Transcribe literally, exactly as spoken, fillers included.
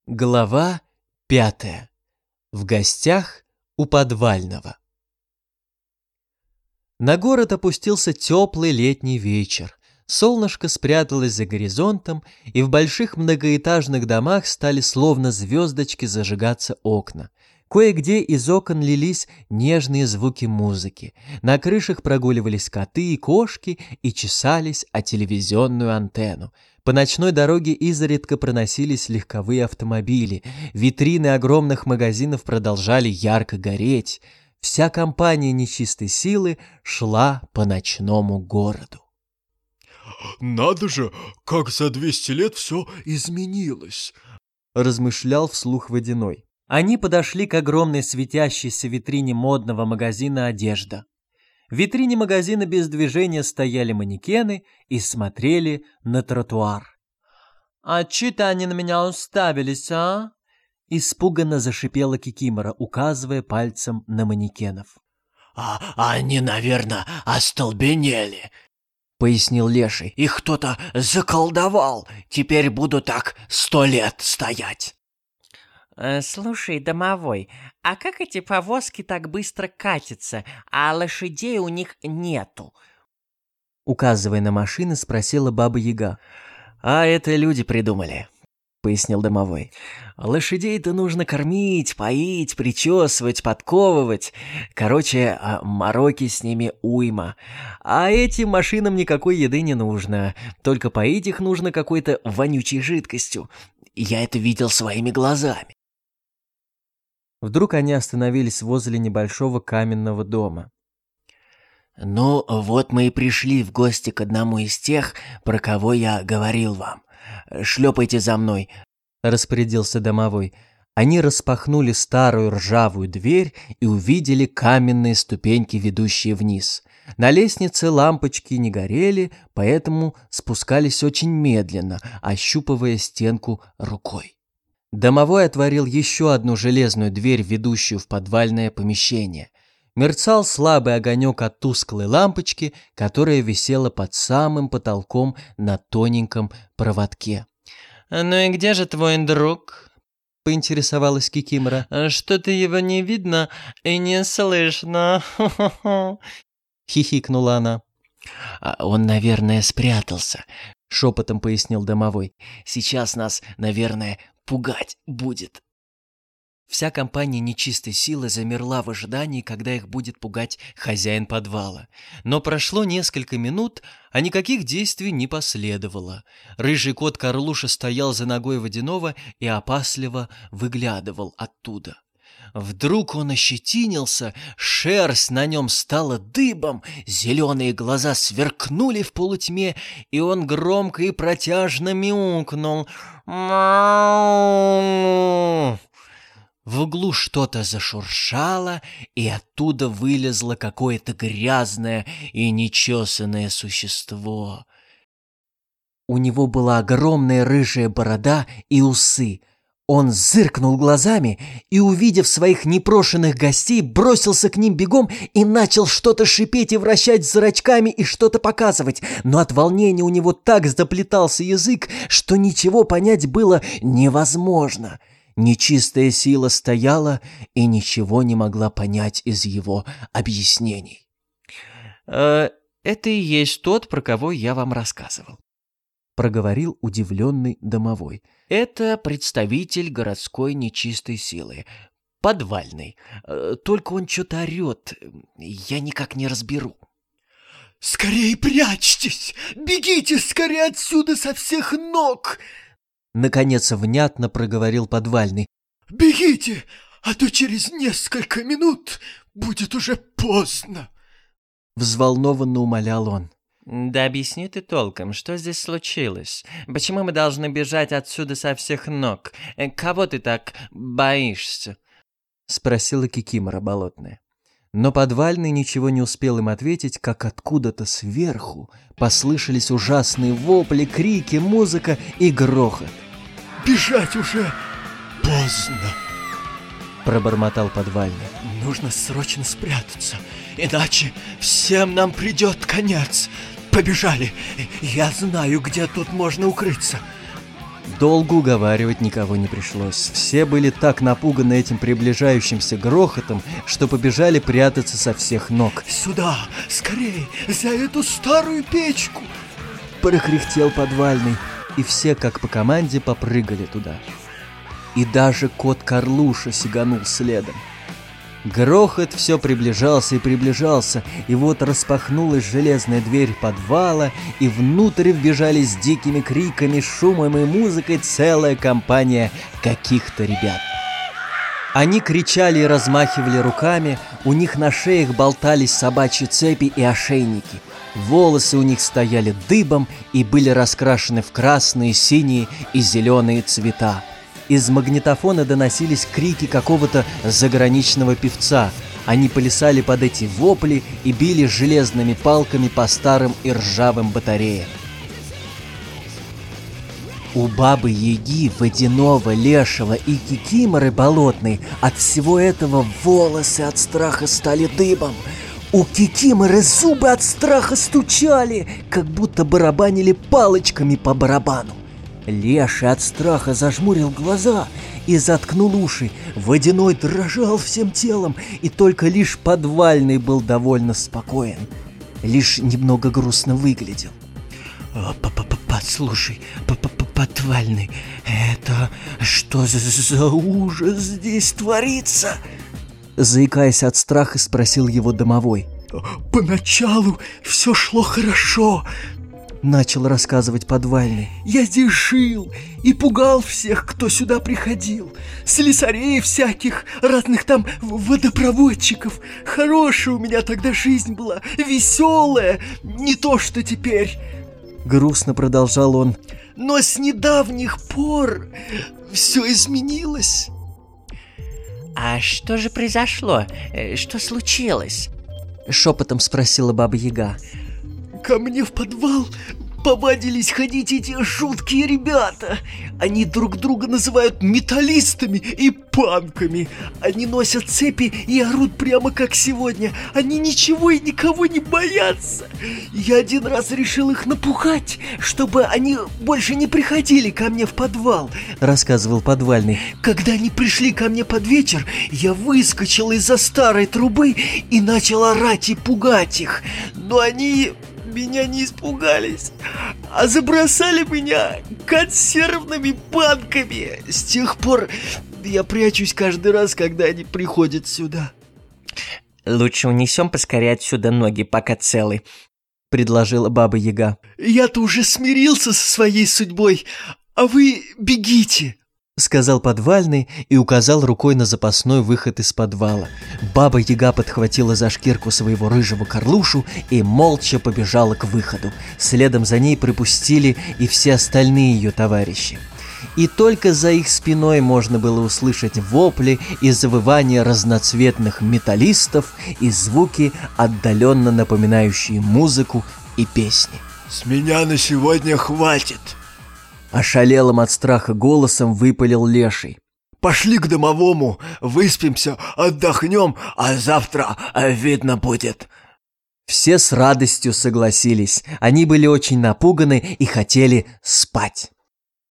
Глава пятая. В гостях у подвального. На город опустился теплый летний вечер. Солнышко спряталось за горизонтом, и в больших многоэтажных домах стали словно звездочки зажигаться окна. Кое-где из окон лились нежные звуки музыки. На крышах прогуливались коты и кошки и чесались о телевизионную антенну. По ночной дороге изредка проносились легковые автомобили. Витрины огромных магазинов продолжали ярко гореть. Вся компания нечистой силы шла по ночному городу. «Надо же, как за двести лет все изменилось!» — размышлял вслух Водяной. Они подошли к огромной светящейся витрине модного магазина «Одежда». В витрине магазина без движения стояли манекены и смотрели на тротуар. «А чё-то они на меня уставились, а?» — испуганно зашипела Кикимора, указывая пальцем на манекенов. «А они, наверное, остолбенели», — пояснил Леший. «Их кто-то заколдовал. Теперь буду так сто лет стоять». «Слушай, домовой, а как эти повозки так быстро катятся, а лошадей у них нету?» Указывая на машины, спросила Баба-Яга. «А это люди придумали», — пояснил домовой. «Лошадей-то нужно кормить, поить, причесывать, подковывать. Короче, мороки с ними уйма. А этим машинам никакой еды не нужно, только поить их нужно какой-то вонючей жидкостью. Я это видел своими глазами». Вдруг они остановились возле небольшого каменного дома. «Ну, вот мы и пришли в гости к одному из тех, про кого я говорил вам. Шлепайте за мной», — распорядился домовой. Они распахнули старую ржавую дверь и увидели каменные ступеньки, ведущие вниз. На лестнице лампочки не горели, поэтому спускались очень медленно, ощупывая стенку рукой. Домовой отворил еще одну железную дверь, ведущую в подвальное помещение. Мерцал слабый огонек от тусклой лампочки, которая висела под самым потолком на тоненьком проводке. «Ну и где же твой друг?» — поинтересовалась Кикимора. «Что-то его не видно и не слышно». Хихикнула она. «Он, наверное, спрятался», — шепотом пояснил домовой. «Сейчас нас, наверное, пугать будет». Вся компания нечистой силы замерла в ожидании, когда их будет пугать хозяин подвала. Но прошло несколько минут, а никаких действий не последовало. Рыжий кот Карлуша стоял за ногой Водяного и опасливо выглядывал оттуда. Вдруг он ощетинился, шерсть на нем стала дыбом, зеленые глаза сверкнули в полутьме, и он громко и протяжно мяукнул. «Мяу!» В углу что-то зашуршало, и оттуда вылезло какое-то грязное и нечесанное существо. У него была огромная рыжая борода и усы. Он зыркнул глазами и, увидев своих непрошенных гостей, бросился к ним бегом и начал что-то шипеть и вращать зрачками и что-то показывать. Но от волнения у него так заплетался язык, что ничего понять было невозможно. Нечистая сила стояла и ничего не могла понять из его объяснений. «Э, «Это и есть тот, про кого я вам рассказывал», — проговорил удивленный домовой. «Это представитель городской нечистой силы, подвальный. Только он что-то орет, я никак не разберу». «Скорее прячьтесь! Бегите скорее отсюда со всех ног!» Наконец внятно проговорил подвальный. «Бегите, а то через несколько минут будет уже поздно!» Взволнованно умолял он. «Да объясни ты толком, что здесь случилось? Почему мы должны бежать отсюда со всех ног? Кого ты так боишься?» — спросила Кикимора болотная. Но подвальный ничего не успел им ответить, как откуда-то сверху послышались ужасные вопли, крики, музыка и грохот. «Бежать уже поздно!» — пробормотал подвальный. «Нужно срочно спрятаться, иначе всем нам придет конец. Побежали! Я знаю, где тут можно укрыться!» Долго уговаривать никого не пришлось. Все были так напуганы этим приближающимся грохотом, что побежали прятаться со всех ног. «Сюда! Скорей! За эту старую печку!» Прокряхтел подвальный, и все, как по команде, попрыгали туда. И даже кот Карлуша сиганул следом. Грохот все приближался и приближался, и вот распахнулась железная дверь подвала, и внутрь вбежали с дикими криками, шумом и музыкой целая компания каких-то ребят. Они кричали и размахивали руками, у них на шеях болтались собачьи цепи и ошейники. Волосы у них стояли дыбом и были раскрашены в красные, синие и зеленые цвета. Из магнитофона доносились крики какого-то заграничного певца. Они плясали под эти вопли и били железными палками по старым и ржавым батареям. У Бабы-Яги, Водяного, Лешего и Кикиморы Болотной от всего этого волосы от страха стали дыбом. У Кикиморы зубы от страха стучали, как будто барабанили палочками по барабану. Леший от страха зажмурил глаза и заткнул уши. Водяной дрожал всем телом, и только лишь Подвальный был довольно спокоен. Лишь немного грустно выглядел. «Послушай, Подвальный, это что за ужас здесь творится?» Заикаясь от страха, спросил его домовой. «Поначалу все шло хорошо», — начал рассказывать Подвальный. «Я здесь жил и пугал всех, кто сюда приходил. Слесарей всяких, разных там водопроводчиков. Хорошая у меня тогда жизнь была, веселая, не то что теперь». Грустно продолжал он. «Но с недавних пор все изменилось». «А что же произошло? Что случилось?» Шепотом спросила Баба-Яга. «Ко мне в подвал повадились ходить эти жуткие ребята. Они друг друга называют металлистами и панками. Они носят цепи и орут прямо как сегодня. Они ничего и никого не боятся. Я один раз решил их напугать, чтобы они больше не приходили ко мне в подвал», — рассказывал Подвальный. «Когда они пришли ко мне под вечер, я выскочил из-за старой трубы и начал орать и пугать их. Но они меня не испугались, а забросали меня консервными банками. С тех пор я прячусь каждый раз, когда они приходят сюда». «Лучше унесем поскорее отсюда ноги, пока целы», — предложила Баба-Яга. «Я-то уже смирился со своей судьбой, а вы бегите», — сказал Подвальный и указал рукой на запасной выход из подвала. Баба-Яга подхватила за шкирку своего рыжего Карлушу и молча побежала к выходу. Следом за ней припустили и все остальные ее товарищи. И только за их спиной можно было услышать вопли и завывания разноцветных металлистов и звуки, отдаленно напоминающие музыку и песни. «С меня на сегодня хватит», — ошалелым от страха голосом выпалил Леший. «Пошли к домовому, выспимся, отдохнем, а завтра видно будет». Все с радостью согласились. Они были очень напуганы и хотели спать.